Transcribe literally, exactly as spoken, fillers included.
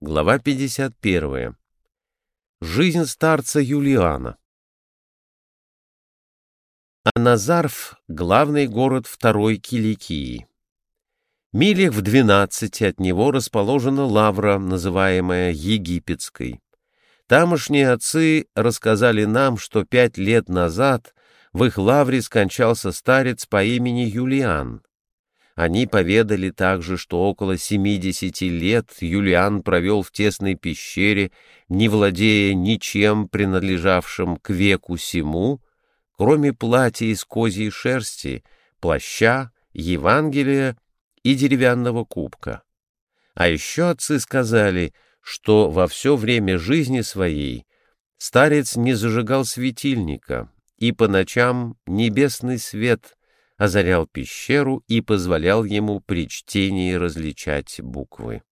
Глава пятьдесят первая. Жизнь старца Юлиана. Аназарф — главный город второй Киликии. Милях в двенадцати от него расположена лавра, называемая Египетской. Тамошние отцы рассказали нам, что пять лет назад в их лавре скончался старец по имени Юлиан. Они поведали также, что около семидесяти лет Юлиан провел в тесной пещере, не владея ничем, принадлежавшим к веку сему, кроме платья из козьей шерсти, плаща, Евангелия и деревянного кубка. А еще отцы сказали, что во все время жизни своей старец не зажигал светильника, и по ночам небесный свет озарял пещеру и позволял ему при чтении различать буквы.